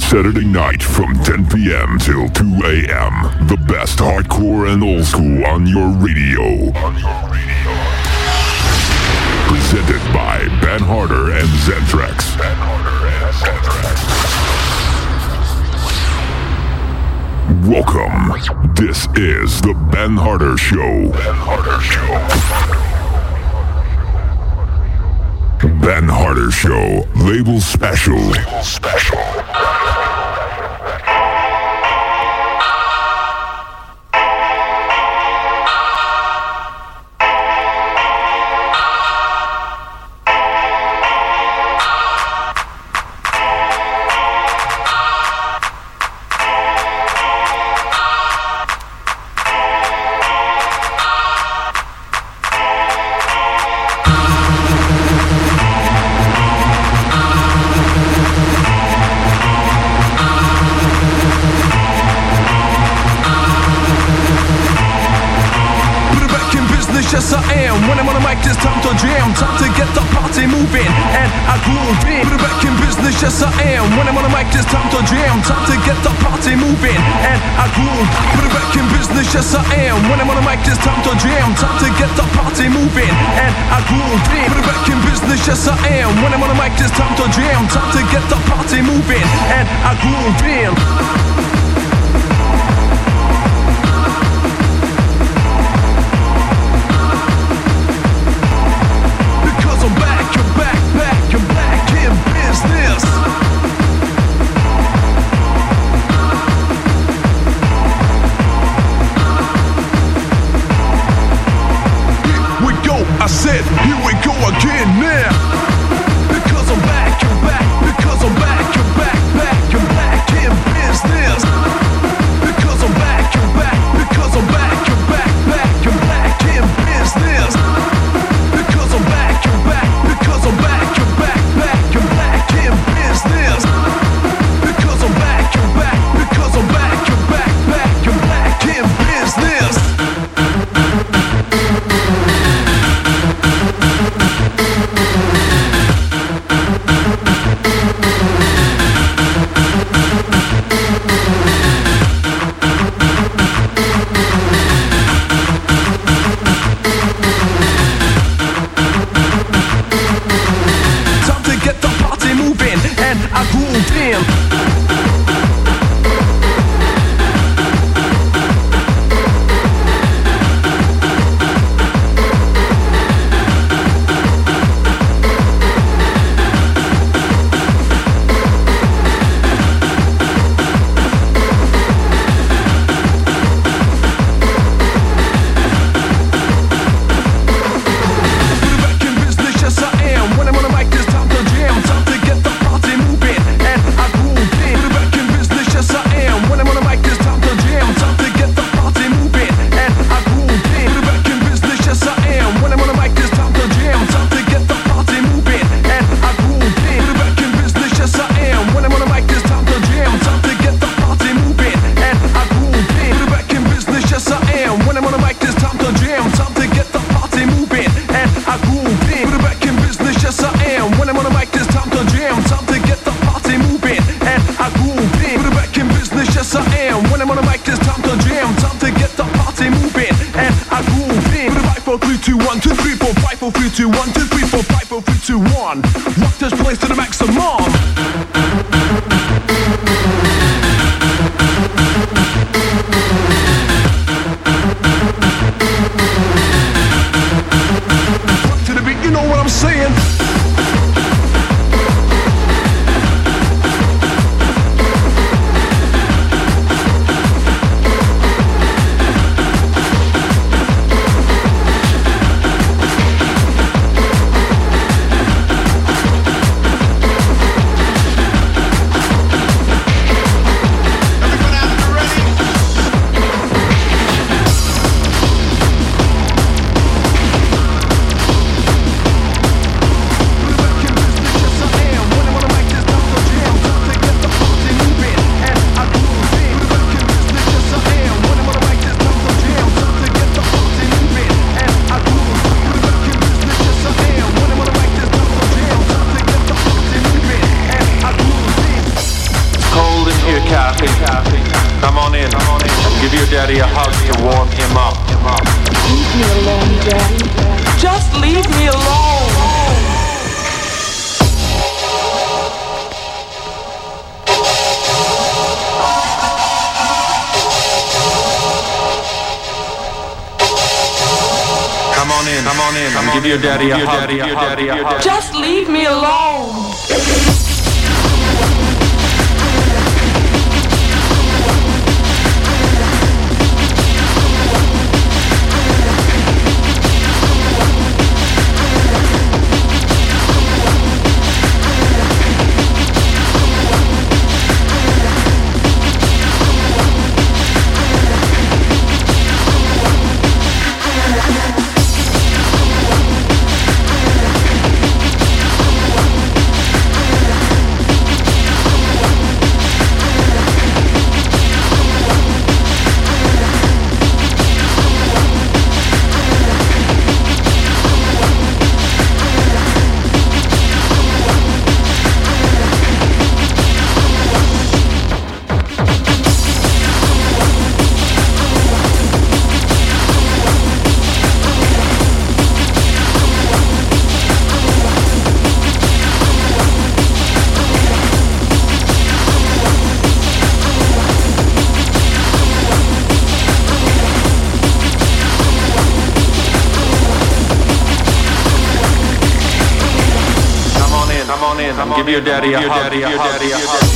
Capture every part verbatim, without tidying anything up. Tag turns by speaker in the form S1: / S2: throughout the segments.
S1: Saturday night from ten p.m. till two a.m. The best hardcore and old school on your radio. On your radio. Presented by Ben Harder and Zentrax. Ben Harder and Zentrax. Welcome. This is the Ben Harder Show. Ben Harder Show. Ben Harder Show, label special. Label special.
S2: Yes, I am. When I'm on the mic, it's time to jam. Time to get the party moving, and I groove in. Put it back in business, yes, I am. When I'm on the mic, it's time to jam. Time to get the party moving, and I groove. Put it back in business, yes, I am. When I'm on the mic, it's time to jam. Time to get the party moving, and I groove in. Put it back in business, yes, I am. When I'm on the mic, it's time to jam. Time to get the party moving, and I groove in.
S3: I said, here we go again now. Because I'm back, you're back. Because I'm back, you're back, back, you're back in business. Because I'm back, you're back. Because I'm back, you're back, back, you're back in business. Because I'm back, you're back. Because I'm back, you're back, back, you're back in business. Because I'm back, you're back. Because I'm back, you're back, back, you're back in business.
S2: I groove in.
S3: three, two, one, two, three, four, five, four, three, two, one, two, three, four, five, four, three, two, one. Rock this place to the maximum. Rock to the beat, you know what I'm saying?
S4: daddy a hug to warm him up.
S5: Leave me alone, Daddy. Just leave me alone.
S4: Come on in, come on in, come give your daddy a hug, give your daddy a hug.
S5: Just leave me alone.
S4: Give your daddy a hug, give your daddy a hug.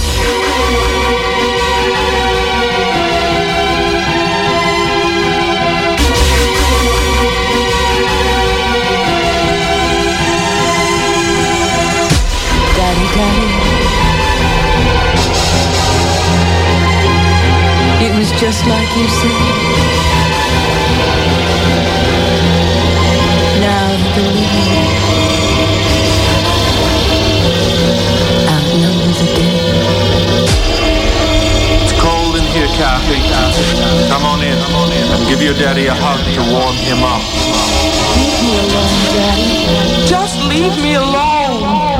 S5: Daddy, Daddy. It was just like you said. Now that the living
S4: Kathy, come on in, come on in, and give your daddy a hug to warm him up.
S5: Leave me alone, Daddy. Just leave me alone.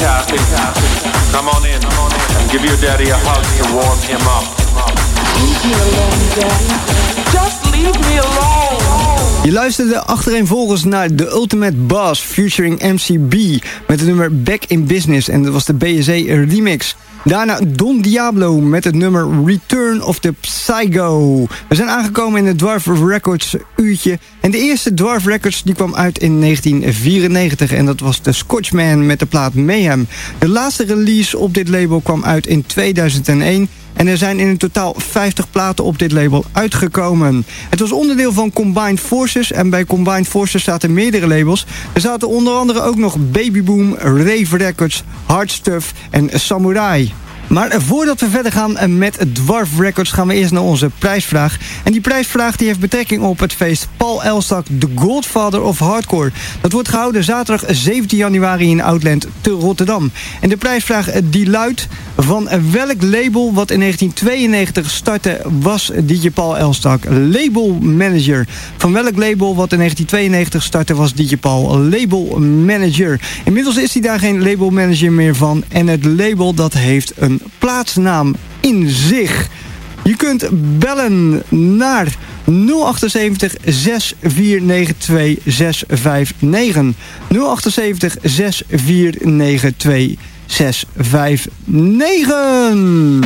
S4: Kathy. Come on in, come on in, and give your daddy a hug to warm him up.
S5: Leave me alone, Daddy. Just leave me alone.
S6: Je luisterde achtereenvolgens naar The Ultimate Boss featuring M C B met het nummer Back in Business en dat was de B S E remix. Daarna Don Diablo met het nummer Return of the Psycho. We zijn aangekomen in het Dwarf Records uurtje. En de eerste Dwarf Records die kwam uit in negentien vierennegentig. En dat was de Scotchman met de plaat Mayhem. De laatste release op dit label kwam uit in tweeduizend één. En er zijn in een totaal vijftig platen op dit label uitgekomen. Het was onderdeel van Combined Forces. En bij Combined Forces zaten meerdere labels. Er zaten onder andere ook nog Babyboom, Rave Records, Hard Stuff en Samurai. Maar voordat we verder gaan met Dwarf Records gaan we eerst naar onze prijsvraag. En die prijsvraag die heeft betrekking op het feest Paul Elstak, The Godfather of Hardcore. Dat wordt gehouden zaterdag zeventien januari in Outland te Rotterdam. En de prijsvraag die luidt: van welk label wat in negentien tweeënnegentig startte was D J Paul Elstak label manager? Van welk label wat in negentien tweeënnegentig startte was D J Paul label manager? Inmiddels is hij daar geen label manager meer van. En het label dat heeft een plaatsnaam in zich. Je kunt bellen naar nul achtenzeventig, zes vier negen twee, zes vijf negen. nul achtenzeventig, zes vier negen twee, zes vijf negen.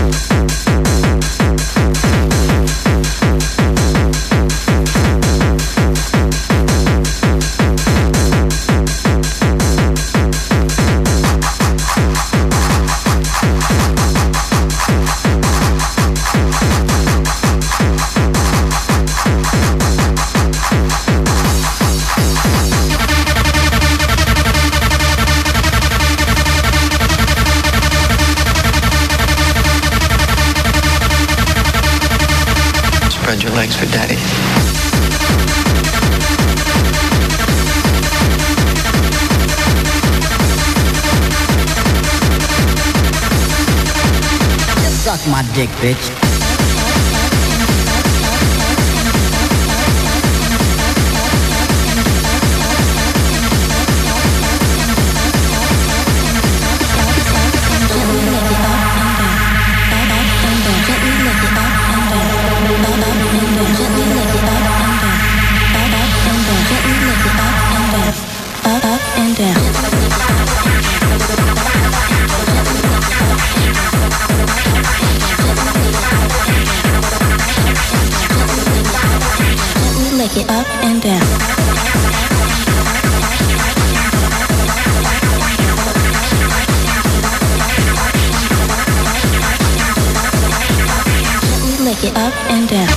S7: Spread your legs for daddy.
S8: Just suck my dick, bitch.
S9: Lick it up and down. Lick it up and down.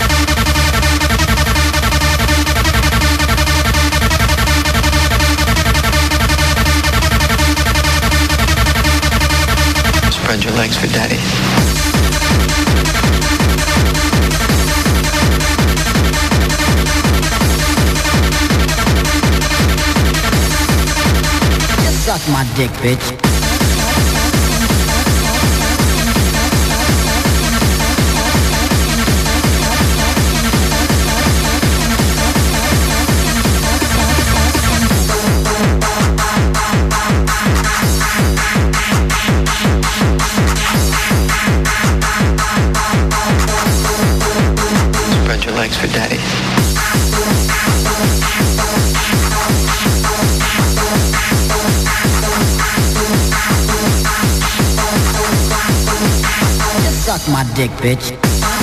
S7: Spread your legs for daddy.
S8: Suck my dick, bitch.
S7: Spread your legs for daddy.
S8: Suck my dick, bitch.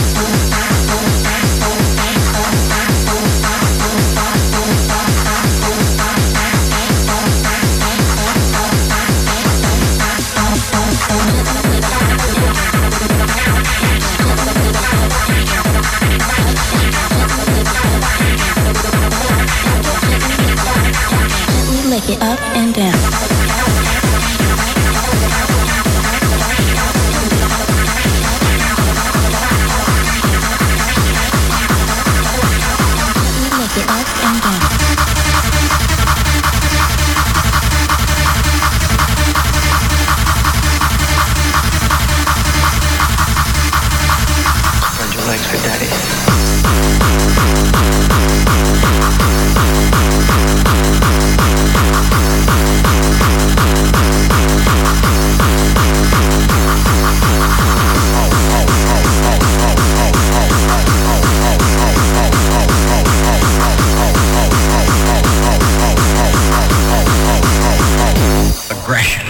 S9: Lick it up and down.
S10: Aggression.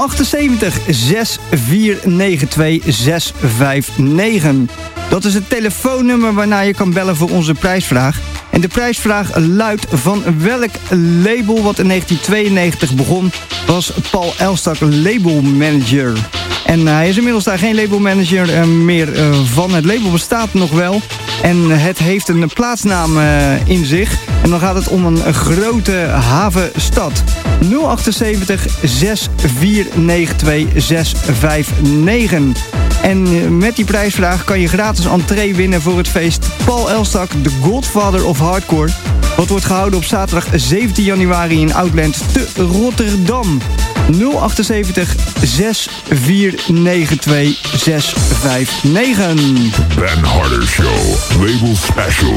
S6: acht zeven, zes vier negen twee, zes vijf negen. Dat is het telefoonnummer waarna je kan bellen voor onze prijsvraag. En de prijsvraag luidt: van welk label wat in negentien tweeënnegentig begon was Paul Elstak labelmanager? En hij is inmiddels daar geen labelmanager uh, meer uh, van. Het label bestaat nog wel. En het heeft een plaatsnaam uh, in zich. En dan gaat het om een grote havenstad. nul acht zeven, zes vier negen twee, zes vijf negen. En met die prijsvraag kan je gratis entree winnen voor het feest Paul Elstak, The Godfather of Hardcore. Wat wordt gehouden op zaterdag zeventien januari in Outland te Rotterdam. nul acht zeven, zes vier negen twee, zes vijf negen.
S1: Ben Harder Show, Label Special.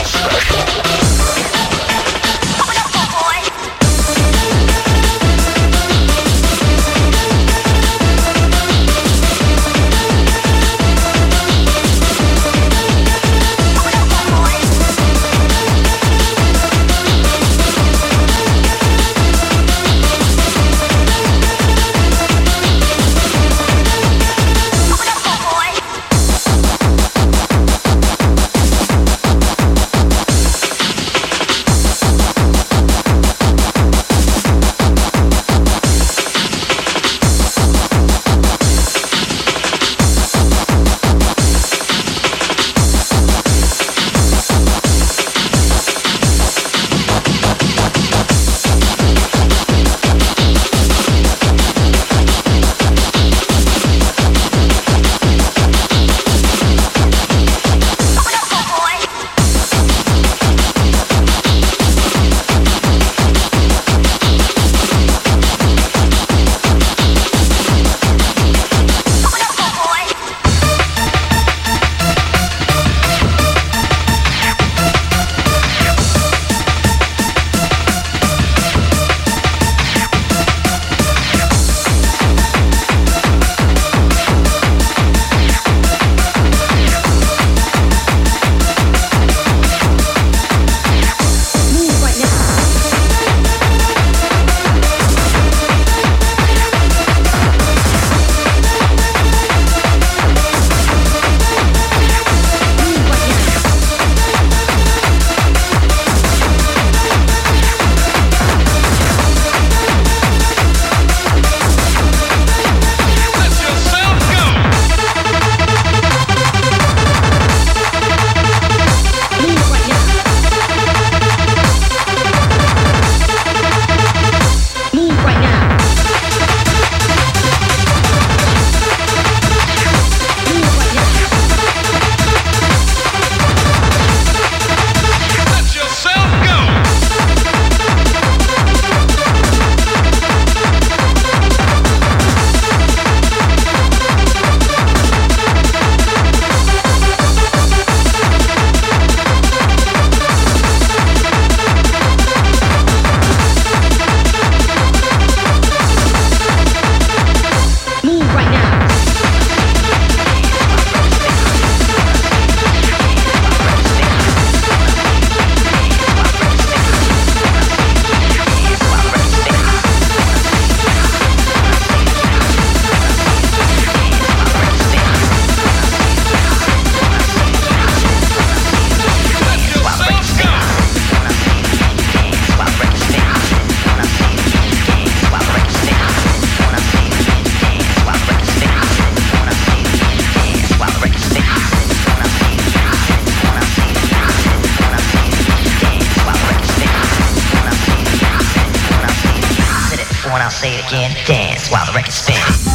S10: say it again, dance while the record spins.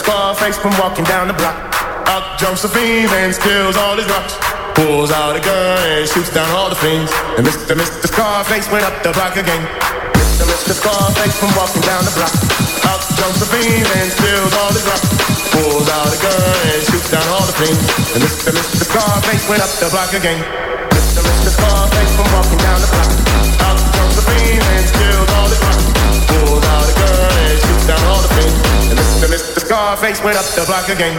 S11: Scarface from walking down the block. Up jumps the fiend and spills all his rocks. Pulls out a gun and shoots down all the fiends. And Mister Mister Scarface went up the block again. Mister Mister Scarface from walking down the block. Up jumps the fiend and spills all his rocks. Pulls out a gun and shoots down all the fiends. And Mister Mister Scarface went up the block again. Mister Mister Scarface from walking down the block. Up jumps the fiend and spills all his rocks. Pulls out a gun and shoots down all the fiends. And Mister Mister Scarface went up the block again.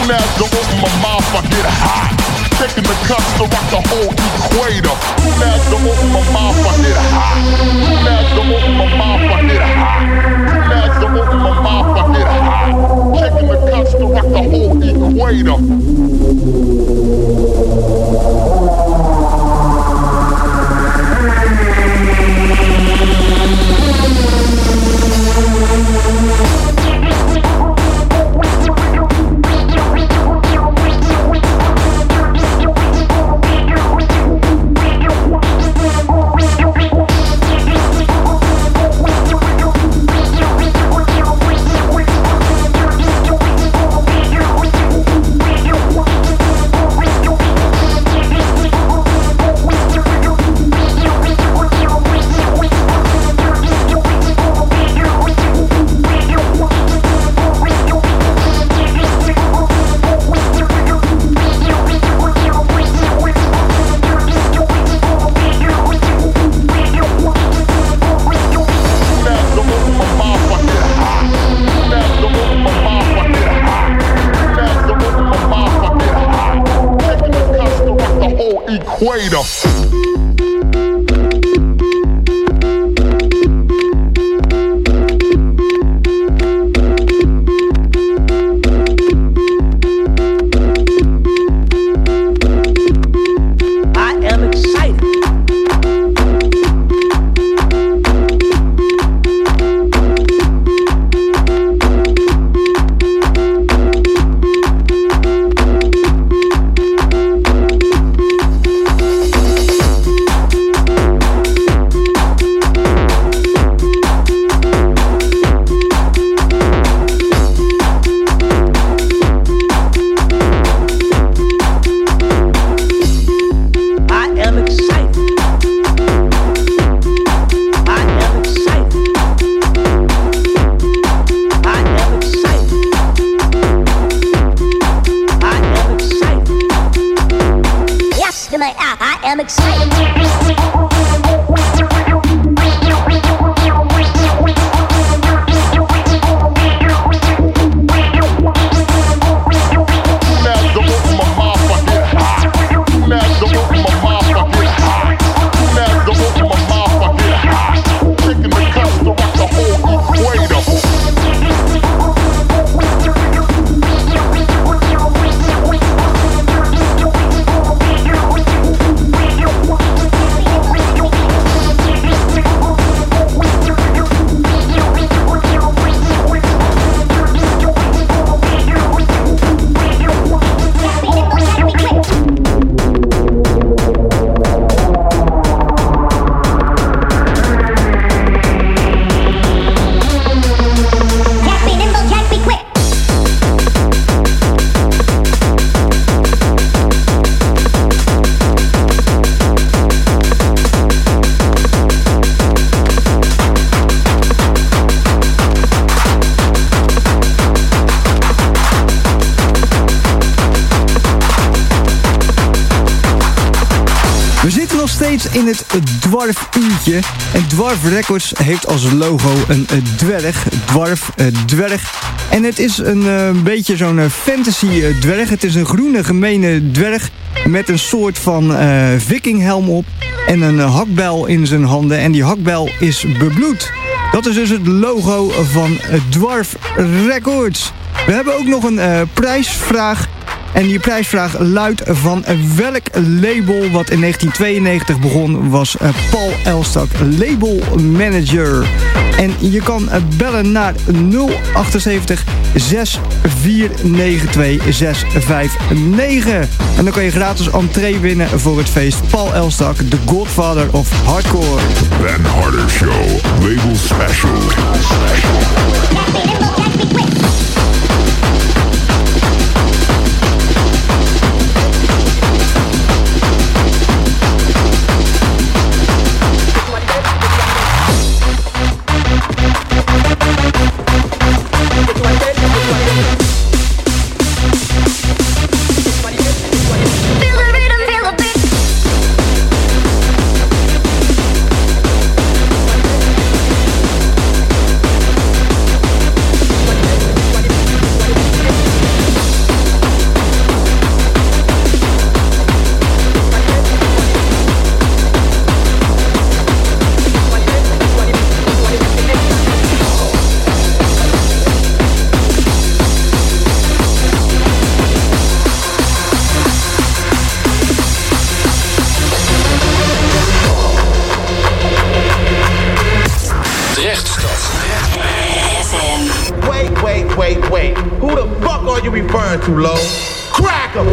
S11: Soon as I open my mouth, I get hot. Taking the cuts to rock the whole equator. Soon as I open my mouth, I get hot. Soon as I open my mouth, I get hot. Soon as I open my mouth, I get hot. Taking the cuts to rock the whole equator. Equator.
S6: In het dwarf-uurtje. En Dwarf Records heeft als logo een dwerg. Dwarf, dwerg. En het is een uh, beetje zo'n fantasy dwerg. Het is een groene gemene dwerg met een soort van uh, vikinghelm op. En een uh, hakbijl in zijn handen. En die hakbijl is bebloed. Dat is dus het logo van uh, Dwarf Records. We hebben ook nog een uh, prijsvraag. En die prijsvraag luidt van welk label wat in negentien tweeënnegentig begon was uh, Paul Elstak, label manager. En je kan uh, bellen naar nul zeven acht zes vier negen twee zes vijf negen. En dan kan je gratis entree winnen voor het feest Paul Elstak, the godfather of hardcore.
S1: Ben Harder Show, label special.
S11: burn too low. Crack 'em!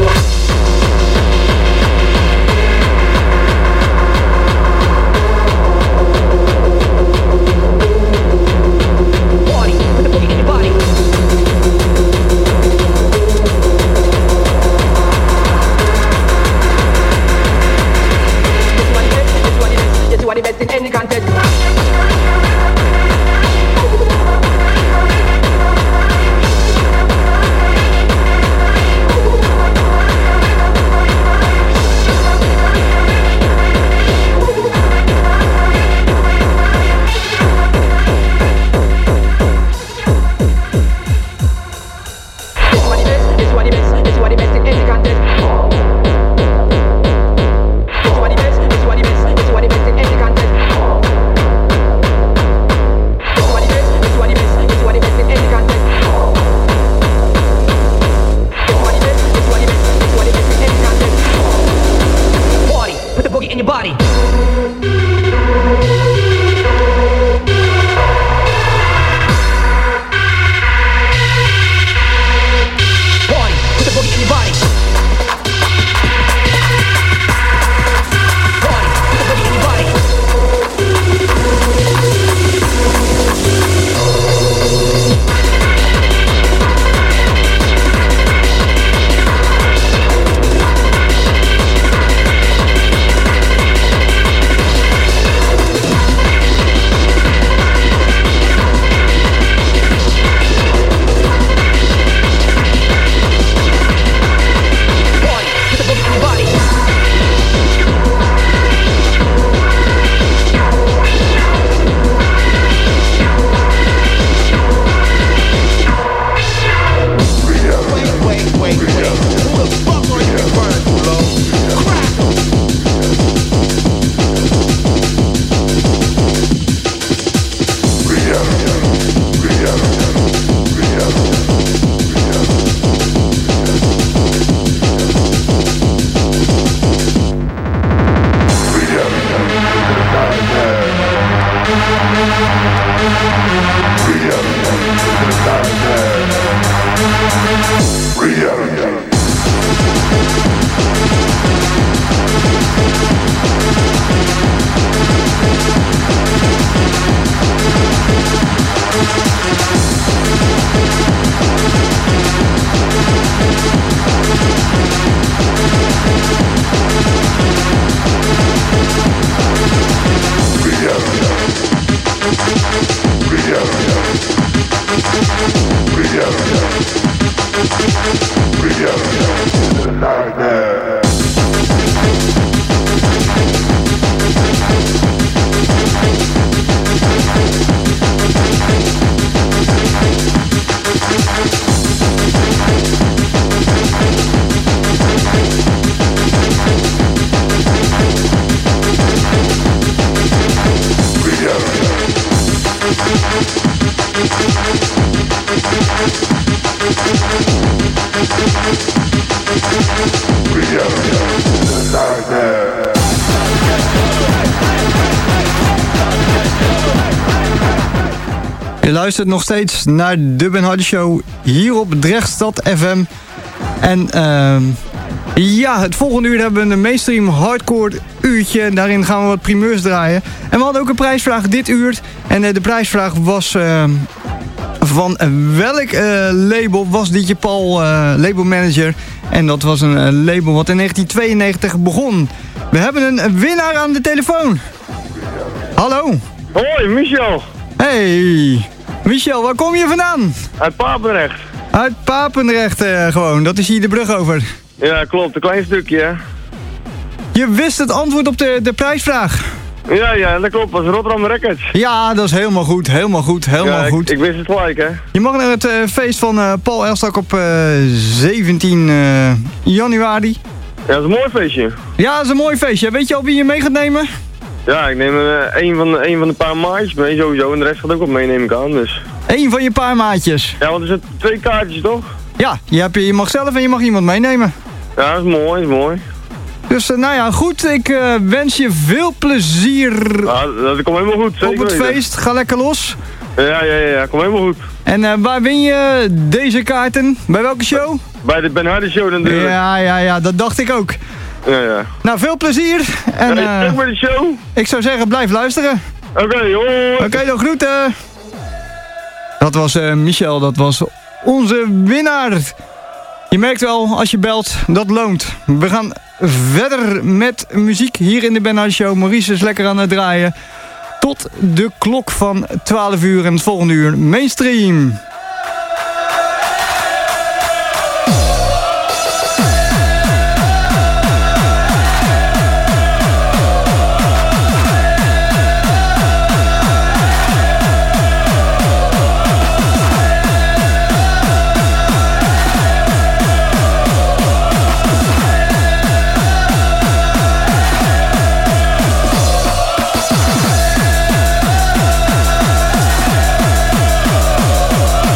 S6: Je luistert nog steeds naar de Ben Hardy Show hier op Drechtstad F M. En uh, ja, het volgende uur hebben we een mainstream hardcore uurtje. Daarin gaan we wat primeurs draaien. En we hadden ook een prijsvraag dit uur. En uh, de prijsvraag was uh, van uh, welk uh, label was D J Paul uh, labelmanager. En dat was een uh, label wat in negentien tweeënnegentig begon. We hebben een winnaar aan de telefoon. Hallo.
S12: Hoi, Michel.
S6: Hey. Michel, waar kom je vandaan?
S12: Uit Papendrecht.
S6: Uit Papendrecht uh, gewoon, dat is hier de brug over.
S12: Ja, klopt, een klein stukje, hè.
S6: Je wist het antwoord op de, de prijsvraag.
S12: Ja, ja, dat klopt, dat was Rotterdam Records.
S6: Ja, dat is helemaal goed, helemaal goed, helemaal
S12: ja,
S6: goed.
S12: Ik, ik wist het gelijk, hè.
S6: Je mag naar het uh, feest van uh, Paul Elstak op uh, zeventien januari.
S12: Ja, dat is een mooi feestje.
S6: Ja, dat is een mooi feestje. Weet je al wie je mee gaat nemen?
S12: Ja, ik neem uh, een, van de, een van de paar maatjes mee sowieso en de rest gaat ook wat mee, neem ik aan, dus.
S6: Eén van je paar maatjes?
S12: Ja, want er zitten twee kaartjes, toch?
S6: Ja, je, hebt, je mag zelf en je mag iemand meenemen.
S12: Ja, dat is mooi, dat is mooi.
S6: Dus uh, nou ja, goed, ik uh, wens je veel plezier.
S12: Ja, dat komt helemaal goed, zeker
S6: op het
S12: weten.
S6: feest, ga lekker los.
S12: Ja, ja, ja, ja, komt helemaal goed.
S6: En uh, waar win je deze kaarten? Bij welke show?
S12: bij de Ben Hardy Show natuurlijk.
S6: Ja, ja, ja, dat dacht ik ook.
S12: Ja, ja.
S6: Nou, veel plezier. En,
S12: hey,
S6: uh,
S12: terug bij de show.
S6: Ik zou zeggen, blijf luisteren.
S12: Oké, okay, hoi.
S6: Oké, okay, dan groeten. Dat was uh, Michel, dat was onze winnaar. Je merkt wel, als je belt, dat loont. We gaan verder met muziek hier in de Ben Hardy Show. Maurice is lekker aan het draaien. Tot de klok van twaalf uur en het volgende uur Mainstream.
S13: We'll be right back.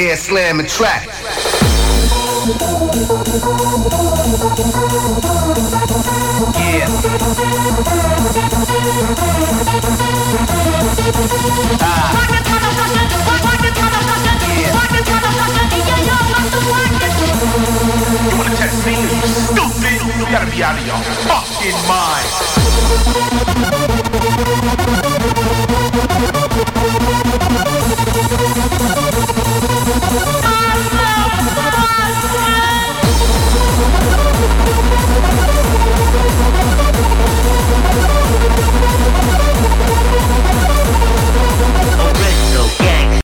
S13: here slam and track. Yeah. Ah. You wanna test me? You stupid! You gotta be out of your fucking mind.